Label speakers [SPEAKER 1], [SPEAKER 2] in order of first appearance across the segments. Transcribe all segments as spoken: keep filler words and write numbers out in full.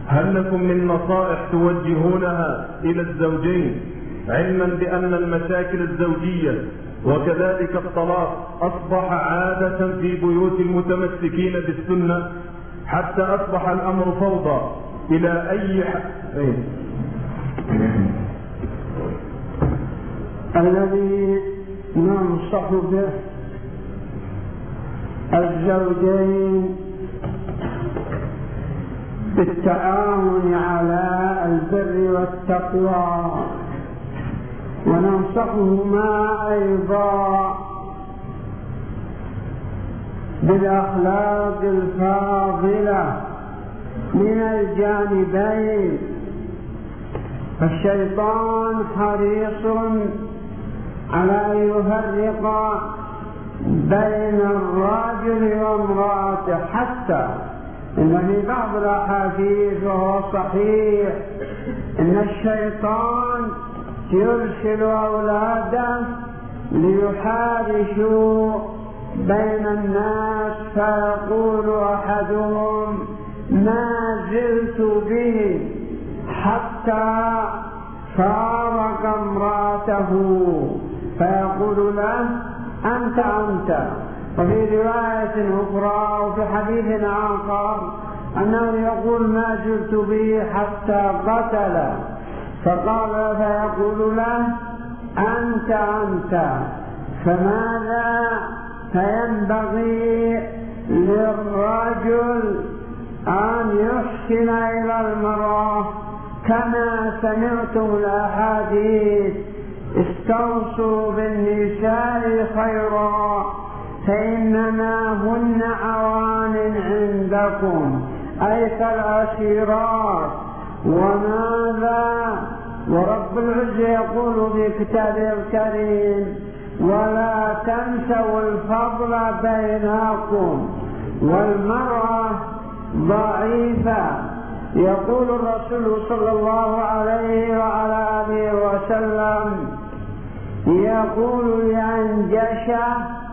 [SPEAKER 1] هل لكم من نصائح توجهونها إلى الزوجين، علما بأن المشاكل الزوجية وكذلك الطلاق أصبح عادة في بيوت المتمسكين بالسنة، حتى أصبح الأمر فوضى إلى أي ح...
[SPEAKER 2] الذي ننصح به الزوجين بالتعاون على البر والتقوى، وننصحهما أيضا بالأخلاق الفاضلة من الجانبين. فالشيطان حريص على أن يفرق بين الرجل وامرأته، حتى إن في بعض الأحاديث وهو صحيح إن الشيطان يرسل أولاده ليحارشوا بين الناس، فيقول أحدهم: ما زلت به حتى فارق امرأته، فيقول له: أنت أنت. وفي رواية أخرى وفي حديث آخر أنه يقول: ما زلت به حتى قتل، فقال فيقول له: أنت أنت. فماذا؟ فينبغي للرجل أن يحسن إلى المرأة، كما سمعتم الأحاديث: استوصوا بالنساء خيرا فإنما هن عوان عندكم، أي كالأسيرات. وماذا؟ ورب العزة يقول في كتابه الكريم: ولا تنسوا الفضل بينكم. والمرأة ضعيفة، يقول الرسول صلى الله عليه وعلى آله وسلم، يقول لأنجشة: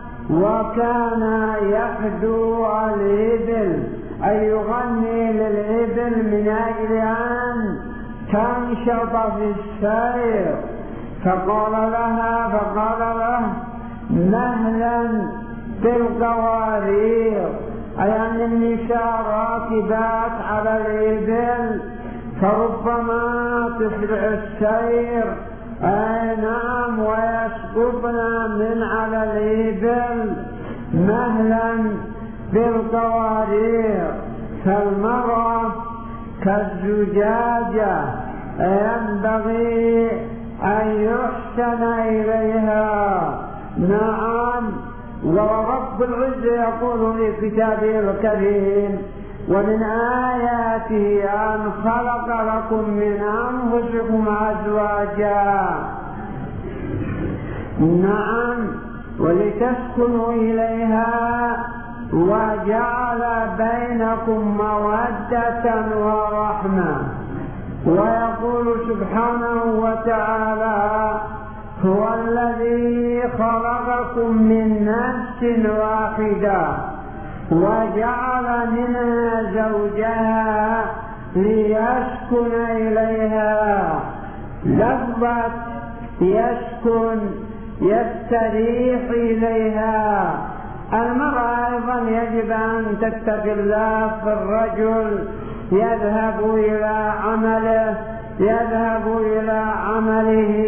[SPEAKER 2] وكان يحدو الإبل، أي يغني للإبل من أجل أن تنشط في السير، فقال لها فقال له: مهلا بالقوارير، أي أن النساء راكبات على الإبل فربما تسرع السير، أي نعم، ويسقطن من على الإبل، مهلا بالقوارير. فالمرأة كالزجاجة ينبغي أن يحسن إليها. نعم، ورب العزة يقول في كتابه الكريم: ومن آياته أن خلق لكم من أنفسكم أزواجا. نعم، ولتسكنوا إليها وجعل بينكم مودة ورحمة. ويقول سبحانه وتعالى: هو الذي خلقكم من نفس واحدة وجعل منها زوجها ليسكن إليها. لفظة يسكن يستريح إليها. المرأة أيضا يجب أن تتقي الله في الرجل، يذهب إلى عمله يذهب إلى عمله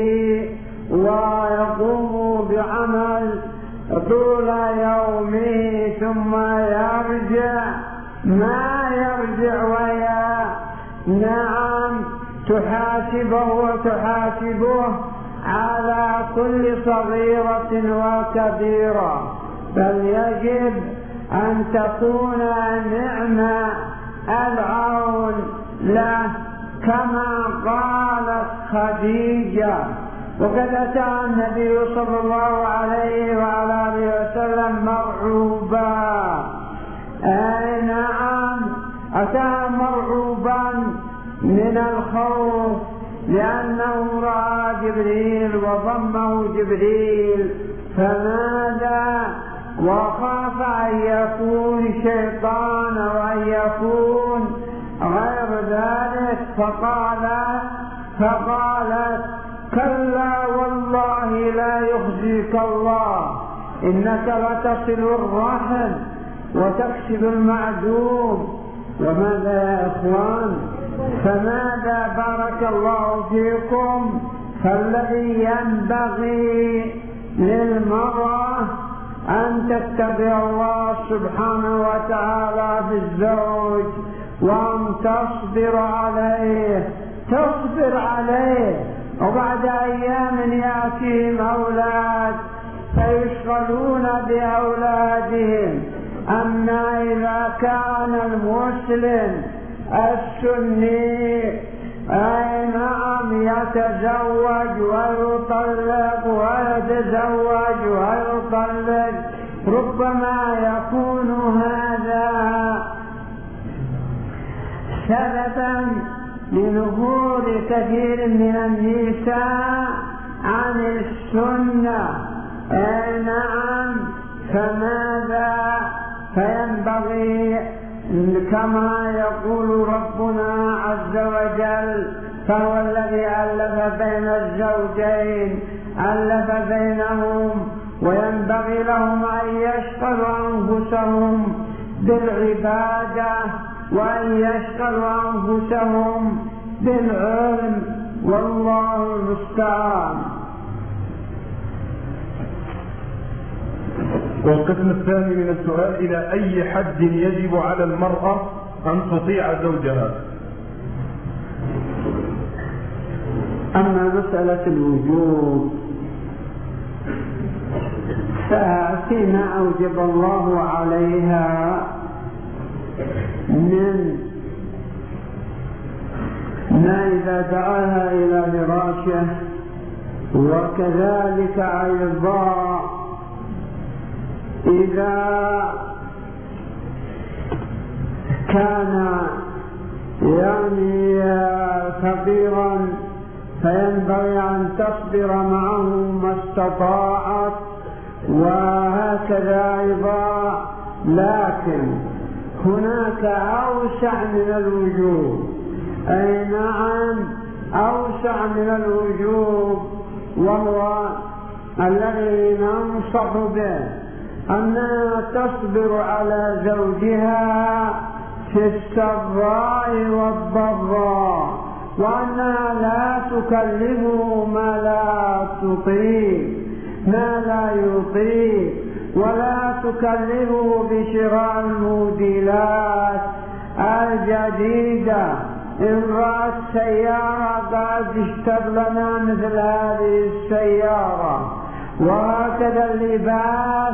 [SPEAKER 2] ويقوم بعمل طول يومه ثم يرجع، ما يرجع ويا نعم تحاسبه وتحاسبه على كل صغيرة وكبيرة، بل يجب أن تكون نعمة العون له كما قالت خديجة. وقد أتى النبي صلى الله عليه وعلى آله وسلم مرعوبا، أي نعم أتى مرعوبا من الخوف لأنه رأى جبريل وضمه جبريل، فماذا؟ وخاف أن يكون شيطان وأن يكون غير ذلك. فقالت فقالت كلا والله لا يخزيك الله، إنك لتصل الرحم وتكسب المعدوم. وماذا يا إخوان؟ فماذا بارك الله فيكم؟ فالذي ينبغي للمرأة أن تتبع الله سبحانه وتعالى بالزوج، وأن تصبر عليه تصبر عليه وبعد أيام يأتيهم أولاد فيشغلون بأولادهم. أما إذا كان المسلم السني أي نعم يتزوج ويطلق ويتزوج ويطلق، ربما يكون هذا سببا لنفور كثير من النساء عن السنة. أي نعم. فماذا؟ فينبغي كما يقول ربنا عز وجل: فهو الذي ألف بين الزوجين ألف بينهم، وينبغي لهم أن يشغلوا أنفسهم بالعبادة وأن يشغلوا أنفسهم بالعلم، والله المستعان.
[SPEAKER 1] والقسم الثاني من السؤال: إلى أي حد يجب على المرأة أن تطيع زوجها؟
[SPEAKER 2] أما مسألة الوجوب ففيما أوجب الله عليها من ما إذا دعاها إلى فراشه، وكذلك أيضا إذا كان يعني فقيرا فينبغي أن تصبر معه ما استطاعت، وهكذا أيضا. لكن هناك أوسع من الوجوب، أي نعم أوسع من الوجوب، وهو الذي ننصح به أنها تصبر على زوجها في السراء والضراء، وأنها لا تكلفه ما لا تطيق ما لا يطيق، ولا تكلفه بشراء الموديلات الجديدة. إن رأت سيارة قالت اشتر لنا مثل هذه السيارة، وهكذا اللباس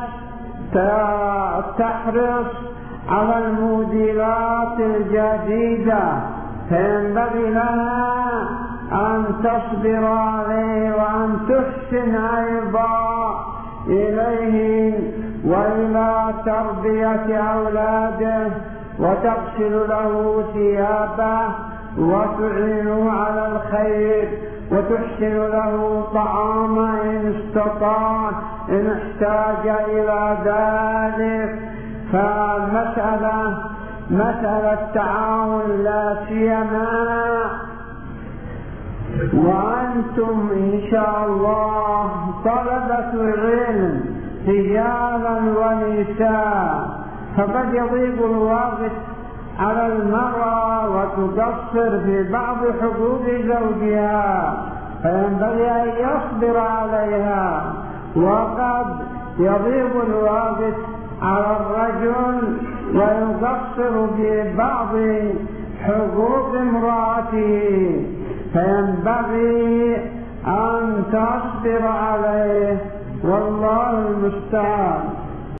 [SPEAKER 2] تحرص على الموديلات الجديدة، فينبغي لها أن تصبر عليه وأن تحسن أيضا إليه وإلى تربية أولاده، وتغسل له ثيابه وتعينه على الخير، وتحسن له طعاما إن استطاع إن احتاج إلى ذلك. فالمسألة مسألة تعاون، لا سيما وأنتم إن شاء الله طلبة علم رجالا ونساء، فقد يضيق الوقت على المرأة وتقصر في بعض حقوق زوجها، فينبغي أن يصبر عليها. وقد يضيق الوقت على الرجل ويقصر في بعض حقوق امرأته، فينبغي أن تصبر عليه، والله المستعان.